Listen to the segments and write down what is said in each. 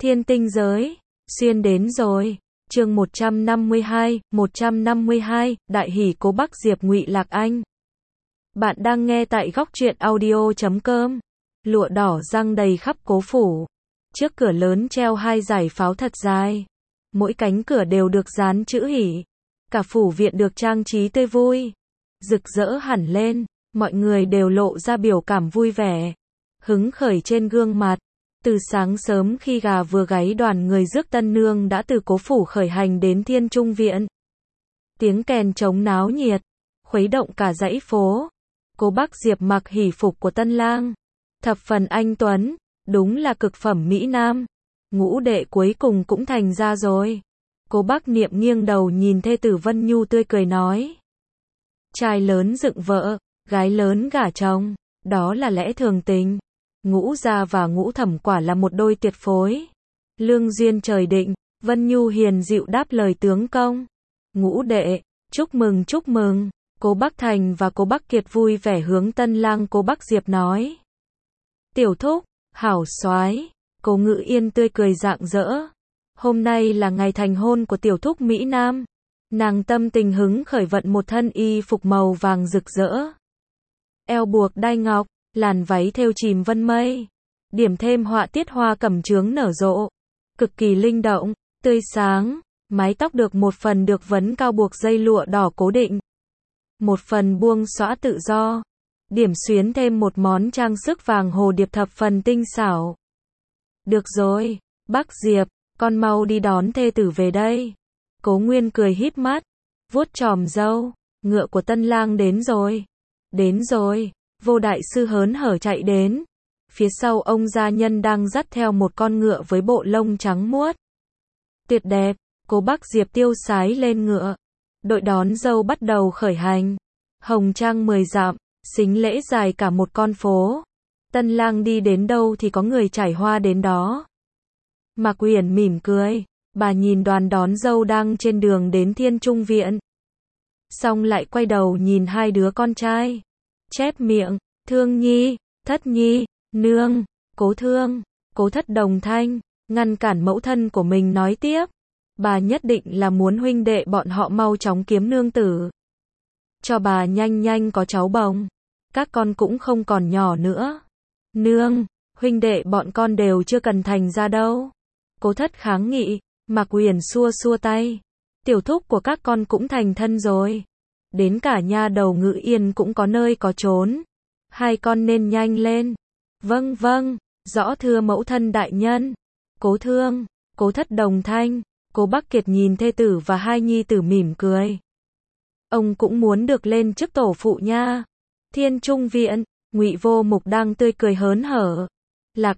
Thiên tinh giới, xuyên đến rồi. Chương 152, Đại hỷ Cố Bắc Diệp Ngụy Lạc Anh. Bạn đang nghe tại góc truyện audio.com. Lụa đỏ giăng đầy khắp cố phủ. Trước cửa lớn treo hai dải pháo thật dài. Mỗi cánh cửa đều được dán chữ hỷ. Cả phủ viện được trang trí tươi vui, rực rỡ hẳn lên, mọi người đều lộ ra biểu cảm vui vẻ, hứng khởi trên gương mặt. Từ sáng sớm khi gà vừa gáy đoàn người rước tân nương đã từ cố phủ khởi hành đến Thiên Trung viện. Tiếng kèn trống náo nhiệt, khuấy động cả dãy phố. Cố Bắc Diệp mặc hỷ phục của tân lang, thập phần anh tuấn, đúng là cực phẩm mỹ nam. Ngũ đệ cuối cùng cũng thành ra rồi. Cố Bắc Niệm nghiêng đầu nhìn thê tử Vân Nhu tươi cười nói. Trai lớn dựng vợ, gái lớn gả chồng, đó là lẽ thường tình. Ngũ gia và Ngũ thẩm quả là một đôi tuyệt phối. Lương duyên trời định, Vân Nhu hiền dịu đáp lời tướng công. Ngũ đệ, chúc mừng chúc mừng. Cố Bắc Thành và Cố Bắc Kiệt vui vẻ hướng tân lang Cố Bắc Diệp nói. Tiểu thúc, hảo soái. Cố Ngự Yên tươi cười rạng rỡ. Hôm nay là ngày thành hôn của tiểu thúc Mỹ Nam. Nàng tâm tình hứng khởi vận một thân y phục màu vàng rực rỡ. Eo buộc đai ngọc, làn váy thêu chìm vân mây. Điểm thêm họa tiết hoa cẩm chướng nở rộ. Cực kỳ linh động, tươi sáng. Mái tóc được một phần được vấn cao buộc dây lụa đỏ cố định. Một phần buông xõa tự do. Điểm xuyến thêm một món trang sức vàng hồ điệp thập phần tinh xảo. Được rồi, bác Diệp, con mau đi đón thê tử về đây. Cố Nguyên cười híp mắt, vuốt chòm râu, ngựa của tân lang đến rồi. Đến rồi, Vô đại sư hớn hở chạy đến. Phía sau ông gia nhân đang dắt theo một con ngựa với bộ lông trắng muốt. Tuyệt đẹp, Cố Bắc Diệp tiêu sái lên ngựa. Đội đón dâu bắt đầu khởi hành. Hồng trang 10 dặm, sính lễ dài cả một con phố. Tân lang đi đến đâu thì có người trải hoa đến đó. Mạc Uyển mỉm cười, bà nhìn đoàn đón dâu đang trên đường đến Thiên Trung viện. Xong lại quay đầu nhìn hai đứa con trai. Chép miệng, Thương Nhi, Thất Nhi, nương, Cố Thương, Cố Thất đồng thanh, ngăn cản mẫu thân của mình nói tiếp. Bà nhất định là muốn huynh đệ bọn họ mau chóng kiếm nương tử. Cho bà nhanh nhanh có cháu bồng. Các con cũng không còn nhỏ nữa. Nương, huynh đệ bọn con đều chưa cần thành ra đâu. Cố Thất kháng nghị, Mạc Uyển xua xua tay. Tiểu thúc của các con cũng thành thân rồi. Đến cả nha đầu Ngự Yên cũng có nơi có trốn. Hai con nên nhanh lên. Vâng vâng, rõ thưa mẫu thân đại nhân. Cố Thương, Cố Thất đồng thanh. Cố Bắc Kiệt nhìn thê tử và hai nhi tử mỉm cười. Ông cũng muốn được lên chức tổ phụ nha. Thiên Trung viện, Ngụy Vô Mục đang tươi cười hớn hở. Lạc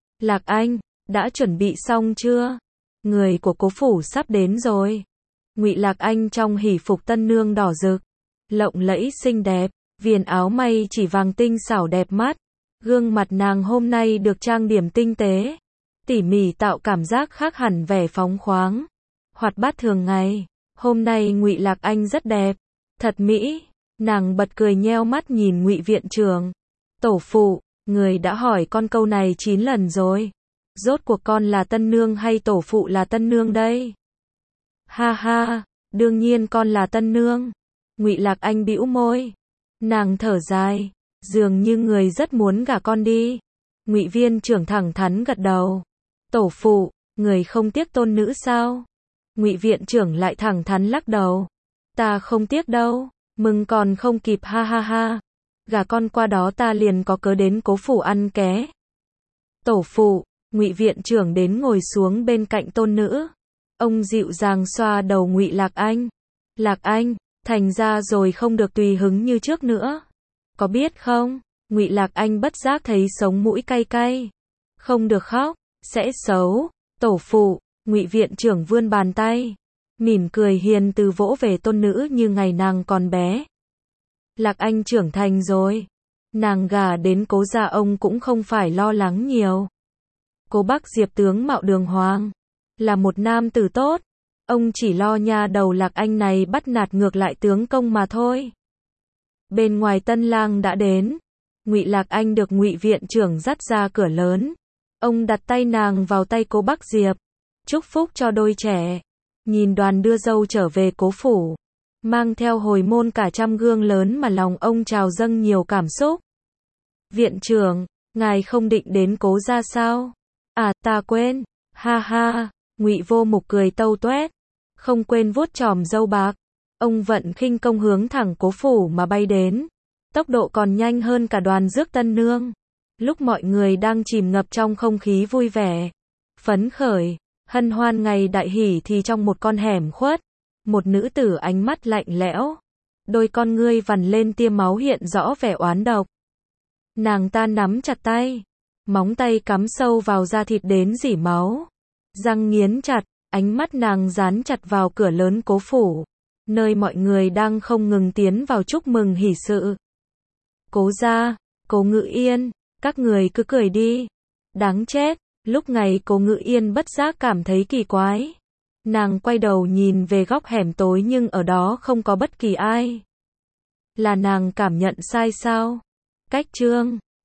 Anh, đã chuẩn bị xong chưa? Người của cố phủ sắp đến rồi. Ngụy Lạc Anh trong hỷ phục tân nương đỏ rực, lộng lẫy xinh đẹp, viền áo may chỉ vàng tinh xảo đẹp mắt. Gương mặt nàng hôm nay được trang điểm tinh tế, tỉ mỉ tạo cảm giác khác hẳn vẻ phóng khoáng, hoạt bát thường ngày. Hôm nay Ngụy Lạc Anh rất đẹp, thật mỹ. Nàng bật cười nheo mắt nhìn Ngụy viện trưởng. Tổ phụ, người đã hỏi con câu này 9 lần rồi. Rốt cuộc con là tân nương hay tổ phụ là tân nương đây? Ha ha, đương nhiên con là tân nương. Ngụy Lạc Anh bĩu môi. Nàng thở dài, dường như người rất muốn gả con đi. Ngụy viên trưởng thẳng thắn gật đầu. Tổ phụ, người không tiếc tôn nữ sao? Ngụy viện trưởng lại thẳng thắn lắc đầu. Ta không tiếc đâu, mừng còn không kịp ha ha ha. Gả con qua đó ta liền có cớ đến cố phủ ăn ké. Tổ phụ, Ngụy viện trưởng đến ngồi xuống bên cạnh tôn nữ. Ông dịu dàng xoa đầu Ngụy Lạc Anh. Lạc Anh, thành ra rồi không được tùy hứng như trước nữa. Có biết không? Ngụy Lạc Anh bất giác thấy sống mũi cay cay. Không được khóc, sẽ xấu. Tổ phụ, Ngụy viện trưởng vươn bàn tay, mỉm cười hiền từ vỗ về tôn nữ như ngày nàng còn bé. Lạc Anh trưởng thành rồi. Nàng gả đến cố gia ông cũng không phải lo lắng nhiều. Cố Bắc Diệp tướng mạo đường hoàng, là một nam tử tốt. Ông chỉ lo nha đầu Lạc Anh này bắt nạt ngược lại tướng công mà thôi. Bên ngoài tân lang đã đến. Ngụy Lạc Anh được Ngụy viện trưởng dắt ra cửa lớn. Ông đặt tay nàng vào tay Cố Bác Diệp, chúc phúc cho đôi trẻ. Nhìn đoàn đưa dâu trở về cố phủ, mang theo hồi môn cả trăm gương lớn mà lòng ông trào dâng nhiều cảm xúc. Viện trưởng, ngài không định đến Cố gia sao? À, ta quên. Ha ha, Ngụy Vô Mục cười tâu toét, không quên vuốt chòm râu bạc. Ông vận khinh công hướng thẳng cố phủ mà bay đến, tốc độ còn nhanh hơn cả đoàn rước tân nương. Lúc mọi người đang chìm ngập trong không khí vui vẻ, phấn khởi, hân hoan ngày đại hỷ thì trong một con hẻm khuất, một nữ tử ánh mắt lạnh lẽo, đôi con ngươi vằn lên tia máu hiện rõ vẻ oán độc. Nàng ta nắm chặt tay, móng tay cắm sâu vào da thịt đến rỉ máu, răng nghiến chặt, ánh mắt nàng dán chặt vào cửa lớn cố phủ, nơi mọi người đang không ngừng tiến vào chúc mừng hỷ sự. Cố gia, Cố Ngự Yên, các người cứ cười đi. Đáng chết, lúc này Cố Ngự Yên bất giác cảm thấy kỳ quái. Nàng quay đầu nhìn về góc hẻm tối nhưng ở đó không có bất kỳ ai. Là nàng cảm nhận sai sao? Cách chương